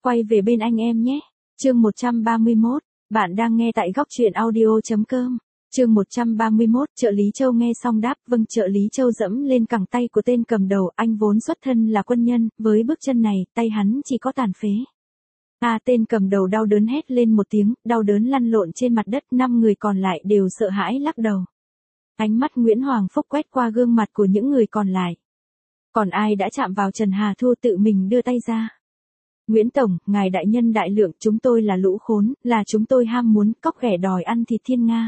Quay về bên anh em nhé. Chương 131, bạn đang nghe tại góc truyện audio.com. Chương 131, trợ lý Châu nghe xong đáp, vâng. Trợ lý Châu dẫm lên cẳng tay của tên cầm đầu, anh vốn xuất thân là quân nhân, với bước chân này, tay hắn chỉ có tàn phế. Tên cầm đầu đau đớn hét lên một tiếng, đau đớn lăn lộn trên mặt đất, 5 người còn lại đều sợ hãi lắc đầu. Ánh mắt Nguyễn Hoàng Phúc quét qua gương mặt của những người còn lại. Còn ai đã chạm vào Trần Hà Thu tự mình đưa tay ra. Nguyễn Tổng, ngài đại nhân đại lượng, chúng tôi là lũ khốn, là chúng tôi ham muốn, cóc ghẻ đòi ăn thịt thiên nga.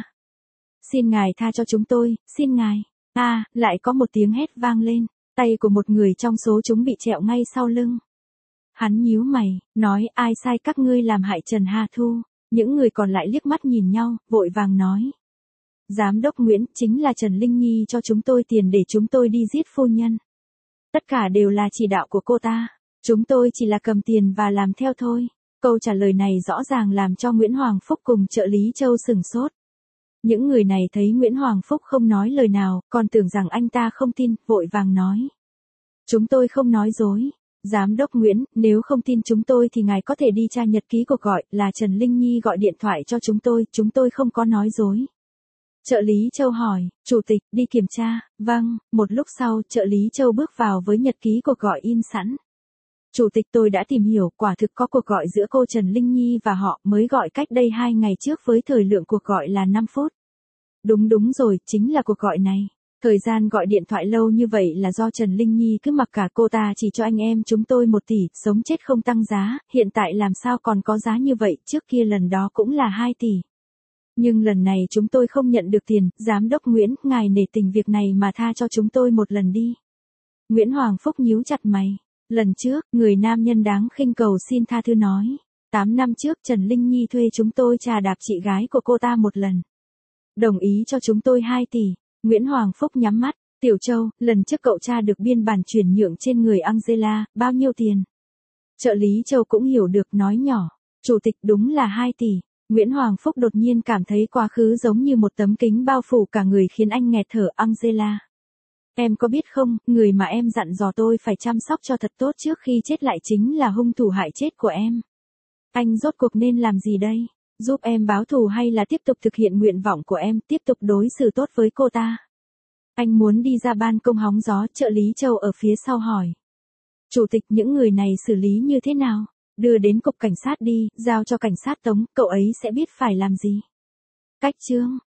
Xin ngài tha cho chúng tôi, xin ngài. Lại có một tiếng hét vang lên, tay của một người trong số chúng bị trẹo ngay sau lưng. Hắn nhíu mày, nói ai sai các ngươi làm hại Trần Hà Thu. Những người còn lại liếc mắt nhìn nhau, vội vàng nói. Giám đốc Nguyễn, chính là Trần Linh Nhi cho chúng tôi tiền để chúng tôi đi giết phu nhân. Tất cả đều là chỉ đạo của cô ta. Chúng tôi chỉ là cầm tiền và làm theo thôi. Câu trả lời này rõ ràng làm cho Nguyễn Hoàng Phúc cùng trợ lý Châu sửng sốt. Những người này thấy Nguyễn Hoàng Phúc không nói lời nào, còn tưởng rằng anh ta không tin, vội vàng nói. Chúng tôi không nói dối. Giám đốc Nguyễn, nếu không tin chúng tôi thì ngài có thể đi tra nhật ký cuộc gọi, là Trần Linh Nhi gọi điện thoại cho chúng tôi không có nói dối. Trợ lý Châu hỏi, chủ tịch, đi kiểm tra, vâng. Một lúc sau, trợ lý Châu bước vào với nhật ký cuộc gọi in sẵn. Chủ tịch, tôi đã tìm hiểu, quả thực có cuộc gọi giữa cô Trần Linh Nhi và họ, mới gọi cách đây 2 ngày trước với thời lượng cuộc gọi là 5 phút. Đúng rồi, chính là cuộc gọi này. Thời gian gọi điện thoại lâu như vậy là do Trần Linh Nhi cứ mặc cả, cô ta chỉ cho anh em chúng tôi 1 tỷ, sống chết không tăng giá, hiện tại làm sao còn có giá như vậy, trước kia lần đó cũng là 2 tỷ. Nhưng lần này chúng tôi không nhận được tiền, giám đốc Nguyễn, ngài nể tình việc này mà tha cho chúng tôi một lần đi. Nguyễn Hoàng Phúc nhíu chặt mày. Lần trước, người nam nhân đáng khinh cầu xin tha thứ nói. 8 năm trước Trần Linh Nhi thuê chúng tôi trà đạp chị gái của cô ta một lần. Đồng ý cho chúng tôi 2 tỷ. Nguyễn Hoàng Phúc nhắm mắt. Tiểu Châu, lần trước cậu tra được biên bản chuyển nhượng trên người Angela, bao nhiêu tiền? Trợ lý Châu cũng hiểu được, nói nhỏ. Chủ tịch, đúng là 2 tỷ. Nguyễn Hoàng Phúc đột nhiên cảm thấy quá khứ giống như một tấm kính bao phủ cả người khiến anh nghẹt thở. Angela. Em có biết không, người mà em dặn dò tôi phải chăm sóc cho thật tốt trước khi chết lại chính là hung thủ hại chết của em. Anh rốt cuộc nên làm gì đây? Giúp em báo thù hay là tiếp tục thực hiện nguyện vọng của em, tiếp tục đối xử tốt với cô ta? Anh muốn đi ra ban công hóng gió, trợ lý Châu ở phía sau hỏi. Chủ tịch, những người này xử lý như thế nào? Đưa đến cục cảnh sát đi, giao cho cảnh sát tống, cậu ấy sẽ biết phải làm gì. Cách chương.